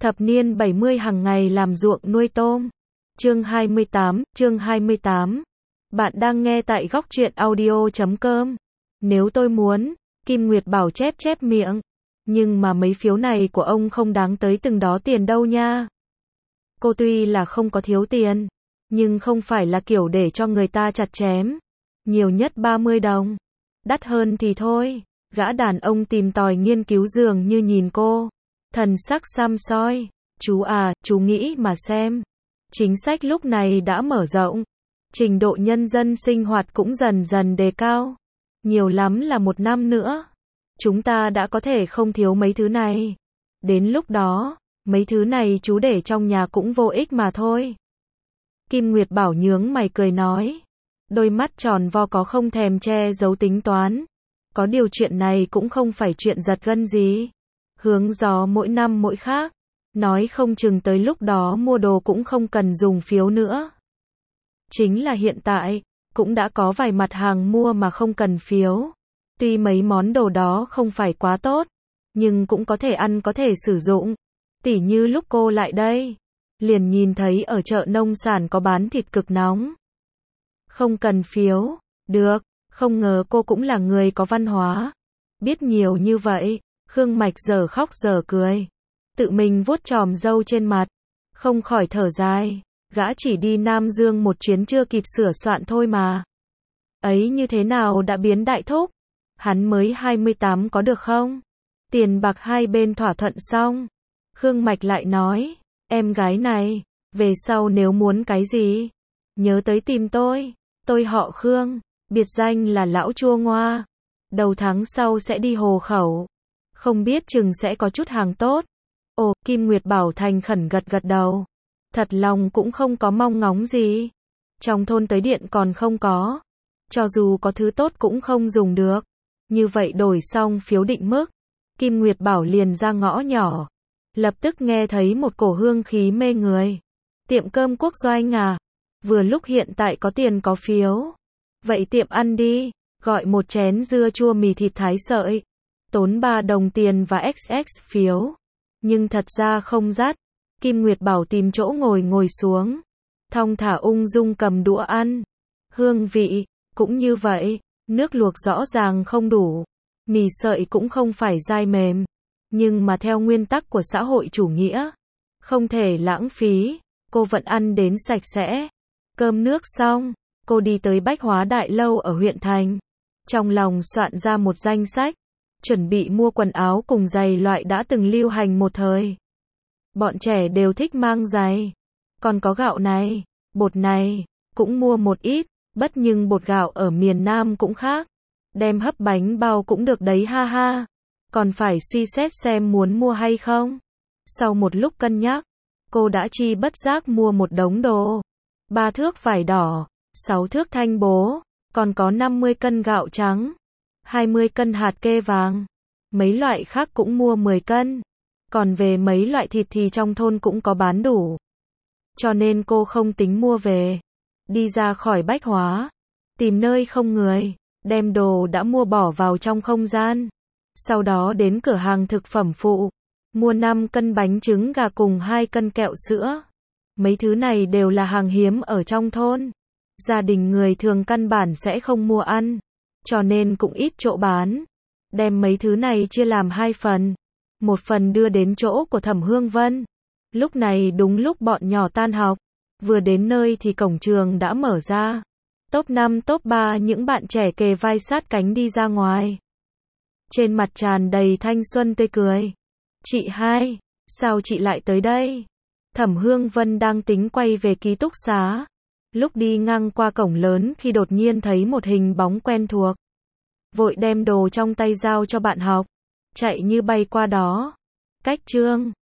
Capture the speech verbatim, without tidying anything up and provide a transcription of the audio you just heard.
Thập niên bảy mươi hàng ngày làm ruộng nuôi tôm. Chương hai mươi tám, chương hai mươi tám. Bạn đang nghe tại góc truyện audio chấm com. Nếu tôi muốn, Kim Nguyệt Bảo chép chép miệng. Nhưng mà mấy phiếu này của ông không đáng tới từng đó tiền đâu nha. Cô tuy là không có thiếu tiền, nhưng không phải là kiểu để cho người ta chặt chém. Nhiều nhất ba mươi đồng. Đắt hơn thì thôi. Gã đàn ông tìm tòi nghiên cứu dường như nhìn cô. Thần sắc xăm soi. Chú à, chú nghĩ mà xem. Chính sách lúc này đã mở rộng. Trình độ nhân dân sinh hoạt cũng dần dần đề cao. Nhiều lắm là một năm nữa. Chúng ta đã có thể không thiếu mấy thứ này. Đến lúc đó, mấy thứ này chú để trong nhà cũng vô ích mà thôi. Kim Nguyệt Bảo nhướng mày cười nói. Đôi mắt tròn vo có không thèm che giấu tính toán. Có điều chuyện này cũng không phải chuyện giật gân gì. Hướng gió mỗi năm mỗi khác. Nói không chừng tới lúc đó mua đồ cũng không cần dùng phiếu nữa. Chính là hiện tại, cũng đã có vài mặt hàng mua mà không cần phiếu. Tuy mấy món đồ đó không phải quá tốt, nhưng cũng có thể ăn có thể sử dụng. Tỉ như lúc cô lại đây, liền nhìn thấy ở chợ nông sản có bán thịt cực nóng. Không cần phiếu, được, không ngờ cô cũng là người có văn hóa. Biết nhiều như vậy, Khương Mạch giờ khóc giờ cười. Tự mình vuốt chòm râu trên mặt, không khỏi thở dài. Gã chỉ đi Nam Dương một chuyến chưa kịp sửa soạn thôi mà. Ấy như thế nào đã biến đại thúc? Hắn mới hai mươi tám có được không? Tiền bạc hai bên thỏa thuận xong. Khương Mạch lại nói, em gái này, về sau nếu muốn cái gì, nhớ tới tìm tôi. Tôi họ Khương, biệt danh là lão chua ngoa. Đầu tháng sau sẽ đi hồ khẩu. Không biết chừng sẽ có chút hàng tốt. Ồ, Kim Nguyệt Bảo thành khẩn gật gật đầu. Thật lòng cũng không có mong ngóng gì. Trong thôn tới điện còn không có. Cho dù có thứ tốt cũng không dùng được. Như vậy đổi xong phiếu định mức. Kim Nguyệt Bảo liền ra ngõ nhỏ. Lập tức nghe thấy một cổ hương khí mê người. Tiệm cơm Quốc Doanh à? Vừa lúc hiện tại có tiền có phiếu. Vậy tiệm ăn đi. Gọi một chén dưa chua mì thịt thái sợi. Tốn ba đồng tiền và ích ích phiếu. Nhưng thật ra không dắt. Kim Nguyệt Bảo tìm chỗ ngồi ngồi xuống. Thong thả ung dung cầm đũa ăn. Hương vị, cũng như vậy. Nước luộc rõ ràng không đủ. Mì sợi cũng không phải dai mềm. Nhưng mà theo nguyên tắc của xã hội chủ nghĩa, không thể lãng phí. Cô vẫn ăn đến sạch sẽ. Cơm nước xong, cô đi tới Bách Hóa Đại Lâu ở huyện thành. Trong lòng soạn ra một danh sách. Chuẩn bị mua quần áo cùng giày loại đã từng lưu hành một thời. Bọn trẻ đều thích mang giày. Còn có gạo này, bột này, cũng mua một ít. Bất nhưng bột gạo ở miền Nam cũng khác. Đem hấp bánh bao cũng được đấy ha ha. Còn phải suy xét xem muốn mua hay không. Sau một lúc cân nhắc, cô đã chi bất giác mua một đống đồ. Ba thước vải đỏ, sáu thước thanh bố, còn có năm mươi cân gạo trắng, hai mươi cân hạt kê vàng. Mấy loại khác cũng mua mười cân. Còn về mấy loại thịt thì trong thôn cũng có bán đủ. Cho nên cô không tính mua về. Đi ra khỏi Bách Hóa, tìm nơi không người, đem đồ đã mua bỏ vào trong không gian. Sau đó đến cửa hàng thực phẩm phụ, mua năm cân bánh trứng gà cùng hai cân kẹo sữa. Mấy thứ này đều là hàng hiếm ở trong thôn. Gia đình người thường căn bản sẽ không mua ăn, cho nên cũng ít chỗ bán. Đem mấy thứ này chia làm hai phần. Một phần đưa đến chỗ của Thẩm Hương Vân. Lúc này đúng lúc bọn nhỏ tan học. Vừa đến nơi thì cổng trường đã mở ra. Top năm top ba những bạn trẻ kề vai sát cánh đi ra ngoài. Trên mặt tràn đầy thanh xuân tươi cười. Chị hai, sao chị lại tới đây? Thẩm Hương Vân đang tính quay về ký túc xá. Lúc đi ngang qua cổng lớn khi đột nhiên thấy một hình bóng quen thuộc. Vội đem đồ trong tay giao cho bạn học. Chạy như bay qua đó. Cách chương.